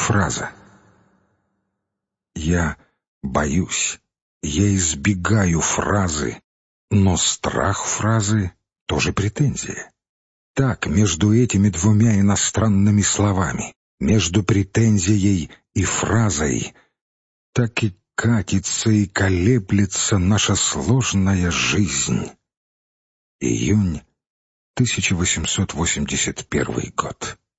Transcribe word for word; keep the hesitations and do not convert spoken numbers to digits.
фраза. Я боюсь, я избегаю фразы, но страх фразы тоже претензия. Так, между этими двумя иностранными словами, между претензией и фразой, так и катится и колеблется наша сложная жизнь. Июнь тысяча восемьсот восемьдесят первый год.